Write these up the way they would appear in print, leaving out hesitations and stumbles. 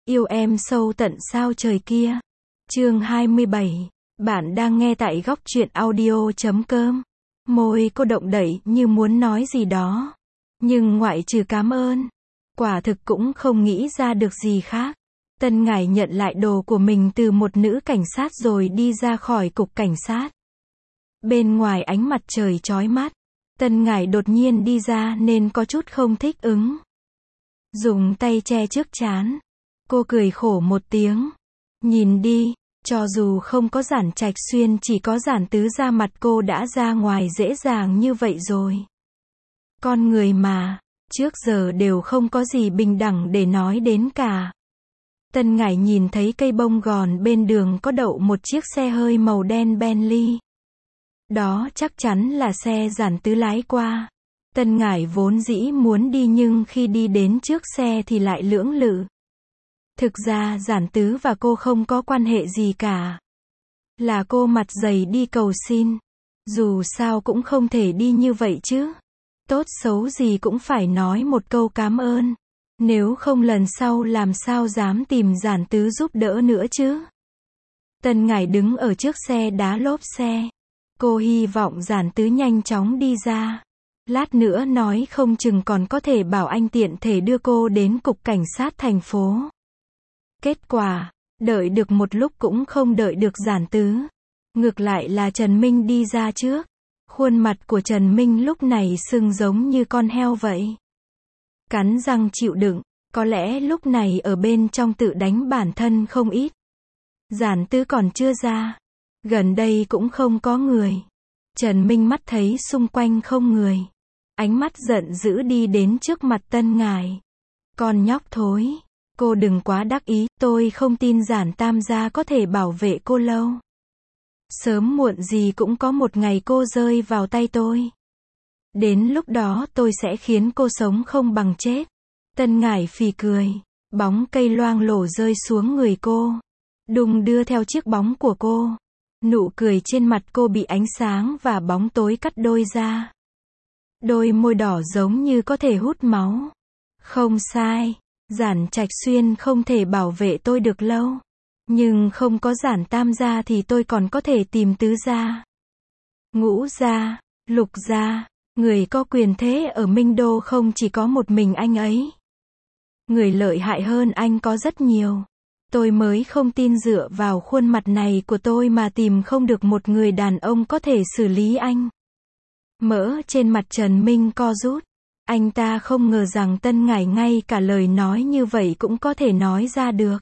Yêu em sâu tận sao trời kia. Chương 27. Bạn đang nghe tại góc truyện audio.com. Môi cô động đậy như muốn nói gì đó. Nhưng ngoại trừ cảm ơn, quả thực cũng không nghĩ ra được gì khác. Tân Ngải nhận lại đồ của mình từ một nữ cảnh sát rồi đi ra khỏi cục cảnh sát. Bên ngoài ánh mặt trời chói mắt, Tân Ngải đột nhiên đi ra nên có chút không thích ứng. Dùng tay che trước trán, cô cười khổ một tiếng. Nhìn đi, cho dù không có Giản Trạch Xuyên, chỉ có Giản Tứ ra mặt cô đã ra ngoài dễ dàng như vậy rồi. Con người mà, trước giờ đều không có gì bình đẳng để nói đến cả. Tân Ngải nhìn thấy cây bông gòn bên đường có đậu một chiếc xe hơi màu đen Bentley. Đó chắc chắn là xe Giản Tứ lái qua. Tân Ngải vốn dĩ muốn đi nhưng khi đi đến trước xe thì lại lưỡng lự. Thực ra Giản Tứ và cô không có quan hệ gì cả. Là cô mặt dày đi cầu xin. Dù sao cũng không thể đi như vậy chứ. Tốt xấu gì cũng phải nói một câu cảm ơn. Nếu không lần sau làm sao dám tìm Giản Tứ giúp đỡ nữa chứ. Tân Ngải đứng ở trước xe đá lốp xe. Cô hy vọng Giản Tứ nhanh chóng đi ra. Lát nữa nói không chừng còn có thể bảo anh tiện thể đưa cô đến cục cảnh sát thành phố. Kết quả, đợi được một lúc cũng không đợi được Giản Tứ. Ngược lại là Trần Minh đi ra trước. Khuôn mặt của Trần Minh lúc này sưng giống như con heo vậy. Cắn răng chịu đựng, có lẽ lúc này ở bên trong tự đánh bản thân không ít. Giản Tứ còn chưa ra. Gần đây cũng không có người. Trần Minh mắt thấy xung quanh không người. Ánh mắt giận dữ đi đến trước mặt Tân Ngải. Con nhóc thối, cô đừng quá đắc ý, tôi không tin Giản Tam gia có thể bảo vệ cô lâu. Sớm muộn gì cũng có một ngày cô rơi vào tay tôi. Đến lúc đó tôi sẽ khiến cô sống không bằng chết. Tân Ngải phì cười, bóng cây loang lổ rơi xuống người cô. Đùng đưa theo chiếc bóng của cô. Nụ cười trên mặt cô bị ánh sáng và bóng tối cắt đôi ra. Đôi môi đỏ giống như có thể hút máu. Không sai, Giản Trạch Xuyên không thể bảo vệ tôi được lâu. Nhưng không có Giản Tam gia thì tôi còn có thể tìm Tứ gia, Ngũ gia, Lục gia. Người có quyền thế ở Minh Đô không chỉ có một mình anh ấy. Người lợi hại hơn anh có rất nhiều. Tôi mới không tin dựa vào khuôn mặt này của tôi mà tìm không được một người đàn ông có thể xử lý anh. Mỡ trên mặt Trần Minh co rút. Anh ta không ngờ rằng Tân Ngải ngay cả lời nói như vậy cũng có thể nói ra được.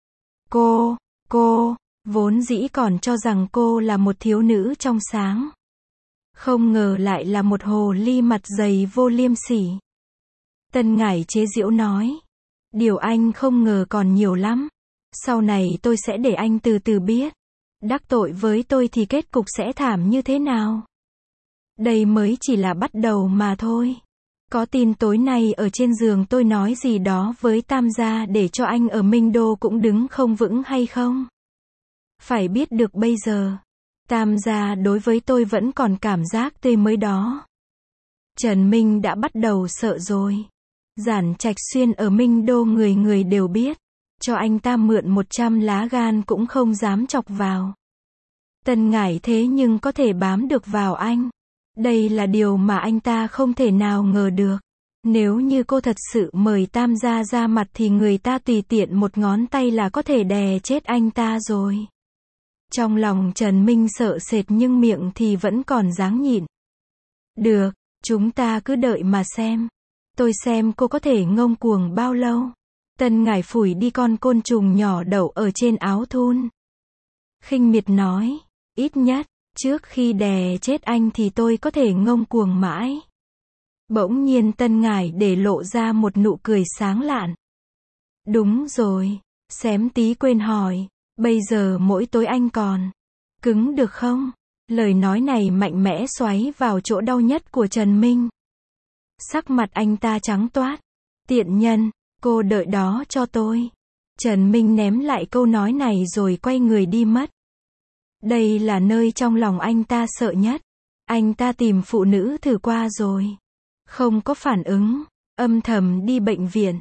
Cô, vốn dĩ còn cho rằng cô là một thiếu nữ trong sáng. Không ngờ lại là một hồ ly mặt dày vô liêm sỉ. Tân Ngải chế giễu nói. Điều anh không ngờ còn nhiều lắm. Sau này tôi sẽ để anh từ từ biết. Đắc tội với tôi thì kết cục sẽ thảm như thế nào. Đây mới chỉ là bắt đầu mà thôi. Có tin tối nay ở trên giường tôi nói gì đó với Tam gia để cho anh ở Minh Đô cũng đứng không vững hay không? Phải biết được bây giờ, Tam gia đối với tôi vẫn còn cảm giác tươi mới đó. Trần Minh đã bắt đầu sợ rồi. Giản Trạch Xuyên ở Minh Đô người người đều biết. Cho anh ta mượn 100 lá gan cũng không dám chọc vào. Tân Ngải thế nhưng có thể bám được vào anh. Đây là điều mà anh ta không thể nào ngờ được. Nếu như cô thật sự mời Tam gia ra mặt thì người ta tùy tiện một ngón tay là có thể đè chết anh ta rồi. Trong lòng Trần Minh sợ sệt nhưng miệng thì vẫn còn dáng nhịn. Được, chúng ta cứ đợi mà xem. Tôi xem cô có thể ngông cuồng bao lâu. Tân Ngải phủi đi con côn trùng nhỏ đậu ở trên áo thun. Khinh miệt nói, ít nhất, trước khi đè chết anh thì tôi có thể ngông cuồng mãi. Bỗng nhiên Tân Ngải để lộ ra một nụ cười sáng lạn. Đúng rồi, xém tí quên hỏi, bây giờ mỗi tối anh còn cứng được không? Lời nói này mạnh mẽ xoáy vào chỗ đau nhất của Trần Minh. Sắc mặt anh ta trắng toát. Tiện nhân, cô đợi đó cho tôi. Trần Minh ném lại câu nói này rồi quay người đi mất. Đây là nơi trong lòng anh ta sợ nhất. Anh ta tìm phụ nữ thử qua rồi. Không có phản ứng. Âm thầm đi bệnh viện.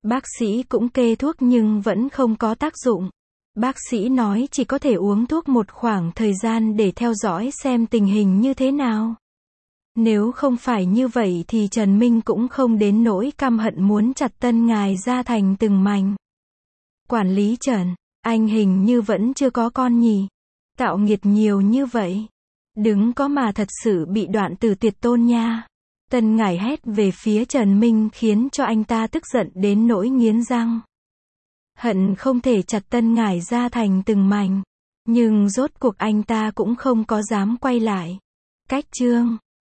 Bác sĩ cũng kê thuốc nhưng vẫn không có tác dụng. Bác sĩ nói chỉ có thể uống thuốc một khoảng thời gian để theo dõi xem tình hình như thế nào. Nếu không phải như vậy thì Trần Minh cũng không đến nỗi căm hận muốn chặt Tân Ngài ra thành từng mảnh. Quản lý Trần, anh hình như vẫn chưa có con nhỉ? Tạo nghiệt nhiều như vậy. Đừng có mà thật sự bị đoạn tử tuyệt tôn nha. Tân Ngải hét về phía Trần Minh khiến cho anh ta tức giận đến nỗi nghiến răng. Hận không thể chặt Tân Ngải ra thành từng mảnh. Nhưng rốt cuộc anh ta cũng không có dám quay lại. Cách chương